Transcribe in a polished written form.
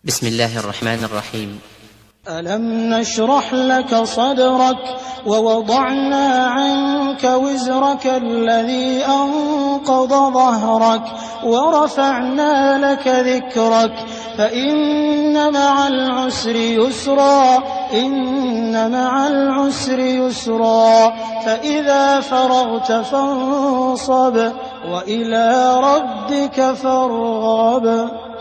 بسم الله الرحمن الرحيم. ألم نشرح لك صدرك ووضعنا عنك وزرك الذي أنقض ظهرك ورفعنا لك ذكرك فإن مع العسر يسرا فإذا فرغت فانصب وإلى ربك فارغب.